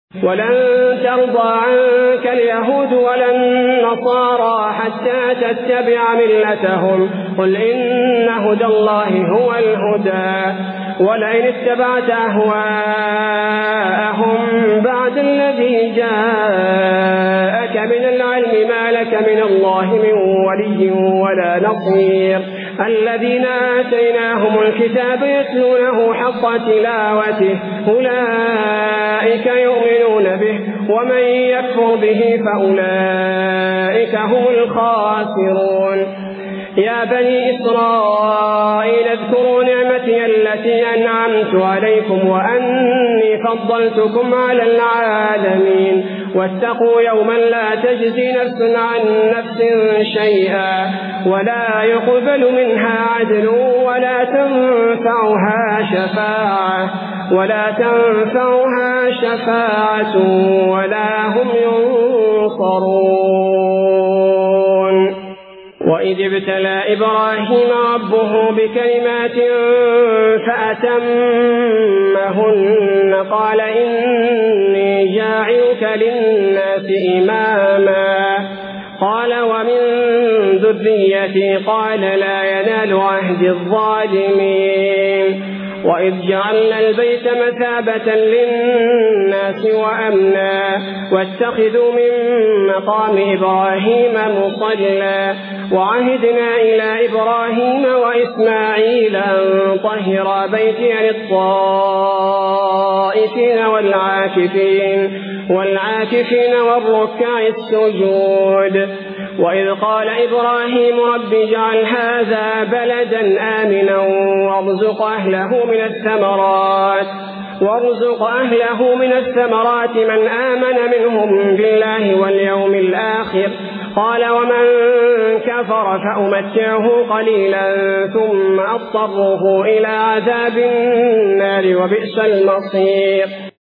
ولن ترضى عنك اليهود ولا النصارى حتى تتبع ملتهم قل إن هدى الله هو الهدى ولئن اتبعت أهواءهم بعد الذي جاءك من العلم ما لك من الله من ولي ولا نصير الذين آتيناهم الكتاب يتلونه حق تلاوته أولئك يؤمنون به ومن يكفر به فأولئك هم الخاسرون يا بني إسرائيل اذكروا نعمتي التي أنعمت عليكم وأني فضلتكم على العالمين واتقوا يوما لا تجزي نفس عن نفس شيئا ولا يقبل منها عدل ولا تنفعها شفاعة ولا هم ينصرون وإذ ابتلى إبراهيم ربه بكلمات فأتمهن قال إني جاعلك للناس إماما قال ومن ذريتي قال لا ينال عهد الظالمين وإذ جعلنا البيت مثابة للناس وأمنا واتخذوا من مقام إبراهيم مصلى وعهدنا إلى إبراهيم وإسماعيل أن طهر بيتي للطائفين والعاكفين والركع السجود وإذ قال إبراهيم رب اجعل هذا بلدا آمنا وارزق أهله من الثمرات من آمن منهم بالله واليوم الآخر قال ومن كفر فأمتعه قليلا ثم أضطره إلى عذاب النار وبئس المصير